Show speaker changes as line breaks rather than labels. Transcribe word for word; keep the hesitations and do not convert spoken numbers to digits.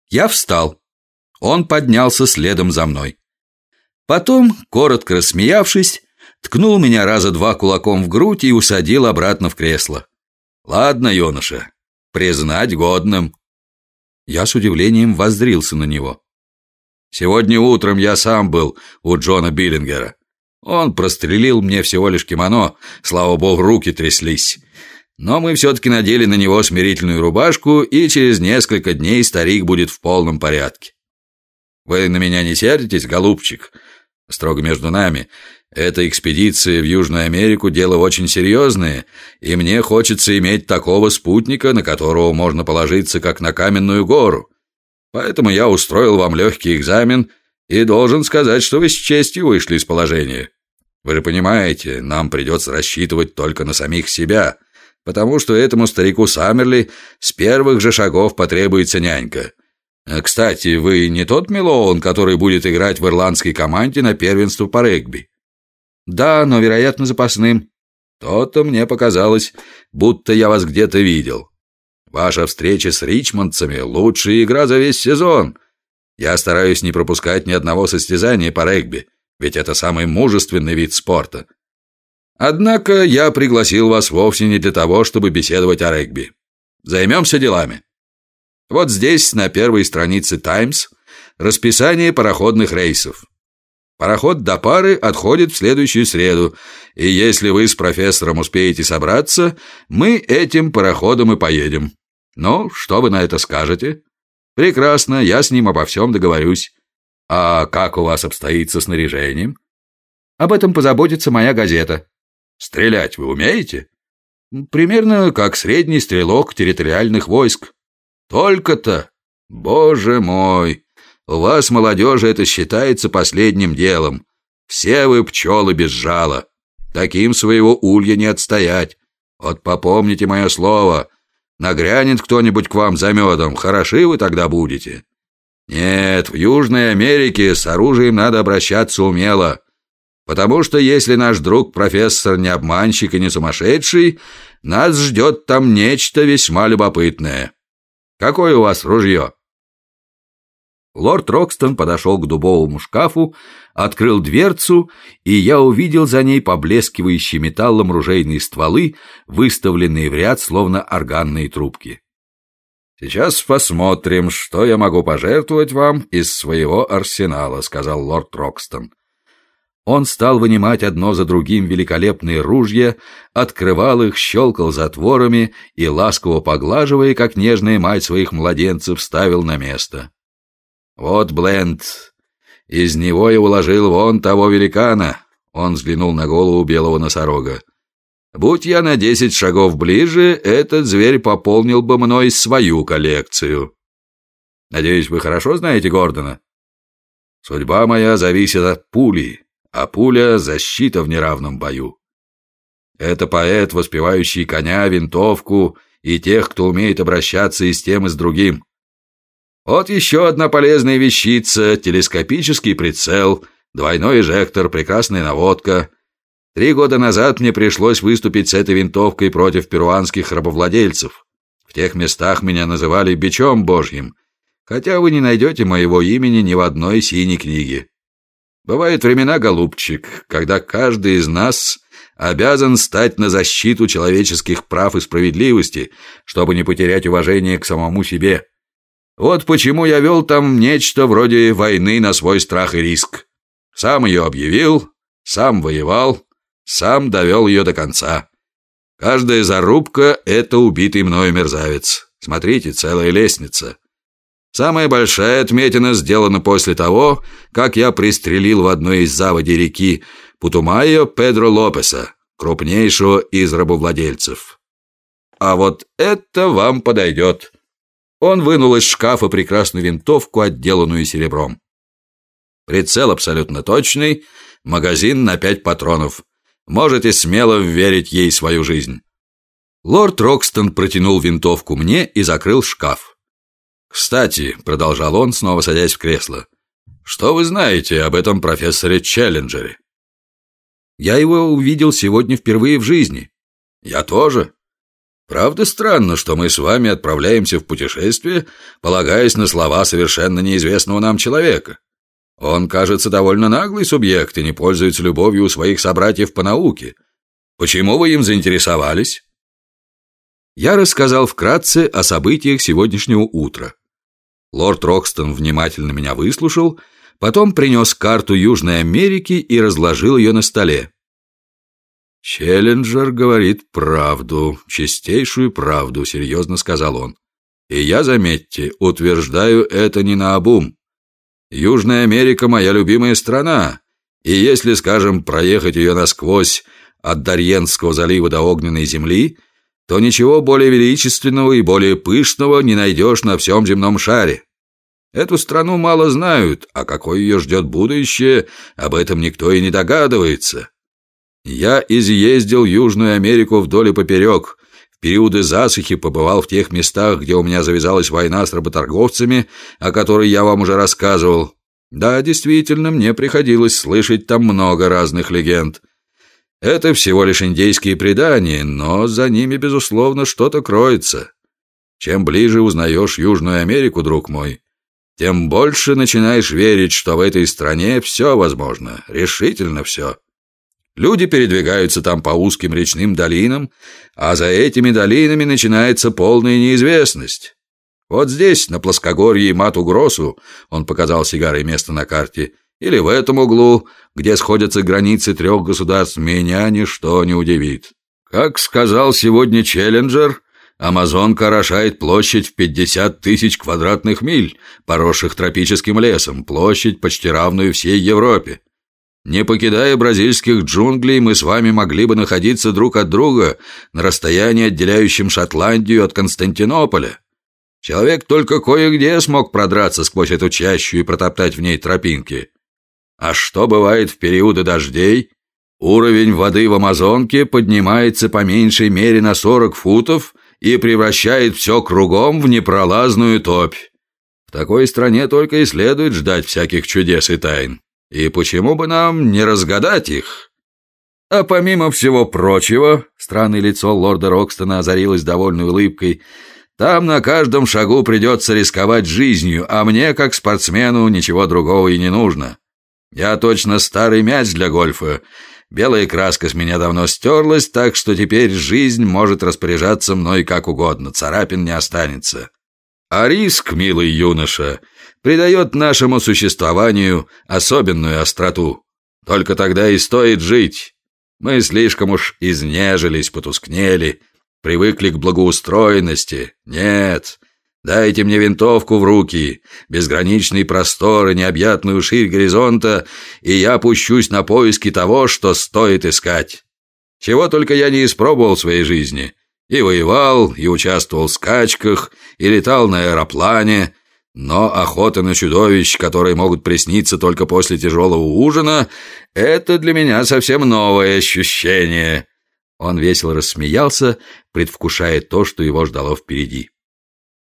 Я встал. Он поднялся следом за мной. Потом, коротко рассмеявшись, ткнул меня раза два кулаком в грудь и усадил обратно в кресло. «Ладно, юноша, признать годным». Я с удивлением воззрился на него. «Сегодня утром я сам был у Джона Биллингера. Он прострелил мне всего лишь кимоно, слава богу, руки тряслись. Но мы все-таки надели на него смирительную рубашку, и через несколько дней старик будет в полном порядке. Вы на меня не сердитесь, голубчик? Строго между нами. Эта экспедиция в Южную Америку – дело очень серьезное, и мне хочется иметь такого спутника, на которого можно положиться, как на каменную гору. Поэтому я устроил вам легкий экзамен и должен сказать, что вы с честью вышли из положения. Вы же понимаете, нам придется рассчитывать только на самих себя, потому что этому старику Саммерли с первых же шагов потребуется нянька. Кстати, вы не тот Мэлоун, который будет играть в ирландской команде на первенство по регби? Да, но, вероятно, запасным. То-то мне показалось, будто я вас где-то видел. Ваша встреча с ричмондцами – лучшая игра за весь сезон. Я стараюсь не пропускать ни одного состязания по регби, ведь это самый мужественный вид спорта. Однако я пригласил вас вовсе не для того, чтобы беседовать о регби. Займемся делами. Вот здесь, на первой странице «Таймс», расписание пароходных рейсов. Пароход до пары отходит в следующую среду, и если вы с профессором успеете собраться, мы этим пароходом и поедем. Ну, что вы на это скажете? Прекрасно, я с ним обо всем договорюсь. А как у вас обстоит со снаряжением? Об этом позаботится моя газета. Стрелять вы умеете? Примерно как средний стрелок территориальных войск. Только-то, боже мой, у вас, молодежи, это считается последним делом. Все вы пчелы без жала. Таким своего улья не отстоять. Вот попомните мое слово. Нагрянет кто-нибудь к вам за медом, хороши вы тогда будете. Нет, в Южной Америке с оружием надо обращаться умело. Потому что если наш друг профессор не обманщик и не сумасшедший, нас ждет там нечто весьма любопытное. Какое у вас ружье?» Лорд Рокстон подошел к дубовому шкафу, открыл дверцу, и я увидел за ней поблескивающие металлом ружейные стволы, выставленные в ряд, словно органные трубки. «Сейчас посмотрим, что я могу пожертвовать вам из своего арсенала», — сказал лорд Рокстон. Он стал вынимать одно за другим великолепные ружья, открывал их, щелкал затворами и, ласково поглаживая, как нежная мать своих младенцев, ставил на место. «Вот Бленд. Из него я уложил вон того великана», — он взглянул на голову белого носорога. «Будь я на десять шагов ближе, этот зверь пополнил бы мной свою коллекцию. Надеюсь, вы хорошо знаете Гордона? Судьба моя зависит от пули, а пуля — защита в неравном бою. Это поэт, воспевающий коня, винтовку и тех, кто умеет обращаться и с тем, и с другим. Вот еще одна полезная вещица — телескопический прицел, двойной эжектор, прекрасная наводка. Три года назад мне пришлось выступить с этой винтовкой против перуанских рабовладельцев. В тех местах меня называли бичом божьим, хотя вы не найдете моего имени ни в одной синей книге. Бывают времена, голубчик, когда каждый из нас обязан стать на защиту человеческих прав и справедливости, чтобы не потерять уважение к самому себе. Вот почему я вел там нечто вроде войны на свой страх и риск. Сам ее объявил, сам воевал, сам довел ее до конца. Каждая зарубка — это убитый мною мерзавец. Смотрите, целая лестница. Самая большая отметина сделана после того, как я пристрелил в одной из заводей реки Путумайо Педро Лопеса, крупнейшего из рабовладельцев. А вот это вам подойдет. Он вынул из шкафа прекрасную винтовку, отделанную серебром. Прицел абсолютно точный, магазин на пять патронов. Можете смело вверить ей свою жизнь. Лорд Рокстон протянул винтовку мне и закрыл шкаф. «Кстати», — продолжал он, снова садясь в кресло, — «что вы знаете об этом профессоре Челленджере?» «Я его увидел сегодня впервые в жизни». «Я тоже. Правда странно, что мы с вами отправляемся в путешествие, полагаясь на слова совершенно неизвестного нам человека. Он, кажется, довольно наглый субъект и не пользуется любовью у своих собратьев по науке. Почему вы им заинтересовались?» Я рассказал вкратце о событиях сегодняшнего утра. Лорд Рокстон внимательно меня выслушал, потом принес карту Южной Америки и разложил ее на столе. «Челленджер говорит правду, чистейшую правду», — серьезно сказал он. «И я, заметьте, утверждаю это не наобум. Южная Америка — моя любимая страна, и если, скажем, проехать ее насквозь от Дарьенского залива до Огненной земли, то ничего более величественного и более пышного не найдешь на всем земном шаре. Эту страну мало знают, а какое ее ждет будущее, об этом никто и не догадывается. Я изъездил Южную Америку вдоль и поперек, в периоды засухи побывал в тех местах, где у меня завязалась война с работорговцами, о которой я вам уже рассказывал. Да, действительно, мне приходилось слышать там много разных легенд. Это всего лишь индейские предания, но за ними, безусловно, что-то кроется. Чем ближе узнаешь Южную Америку, друг мой, тем больше начинаешь верить, что в этой стране все возможно, решительно все. Люди передвигаются там по узким речным долинам, а за этими долинами начинается полная неизвестность. Вот здесь, на плоскогорье Мату-Гросу, он показал сигарой место на карте, или в этом углу, где сходятся границы трех государств, меня ничто не удивит. Как сказал сегодня Челленджер, Амазонка орошает площадь в пятьдесят тысяч квадратных миль, поросших тропическим лесом, площадь, почти равную всей Европе. Не покидая бразильских джунглей, мы с вами могли бы находиться друг от друга на расстоянии, отделяющем Шотландию от Константинополя. Человек только кое-где смог продраться сквозь эту чащу и протоптать в ней тропинки. А что бывает в периоды дождей? Уровень воды в Амазонке поднимается по меньшей мере на сорок футов и превращает все кругом в непролазную топь. В такой стране только и следует ждать всяких чудес и тайн. И почему бы нам не разгадать их? А помимо всего прочего, странное лицо лорда Рокстона озарилось довольной улыбкой, там на каждом шагу придется рисковать жизнью, а мне, как спортсмену, ничего другого и не нужно. Я точно старый мяч для гольфа. Белая краска с меня давно стерлась, так что теперь жизнь может распоряжаться мной как угодно, царапин не останется. А риск, милый юноша, придает нашему существованию особенную остроту. Только тогда и стоит жить. Мы слишком уж изнежились, потускнели, привыкли к благоустроенности. Нет, дайте мне винтовку в руки, безграничный простор и необъятную ширь горизонта, и я пущусь на поиски того, что стоит искать. Чего только я не испробовал в своей жизни. И воевал, и участвовал в скачках, и летал на аэроплане, но охота на чудовищ, которые могут присниться только после тяжелого ужина, это для меня совсем новое ощущение. Он весело рассмеялся, предвкушая то, что его ждало впереди.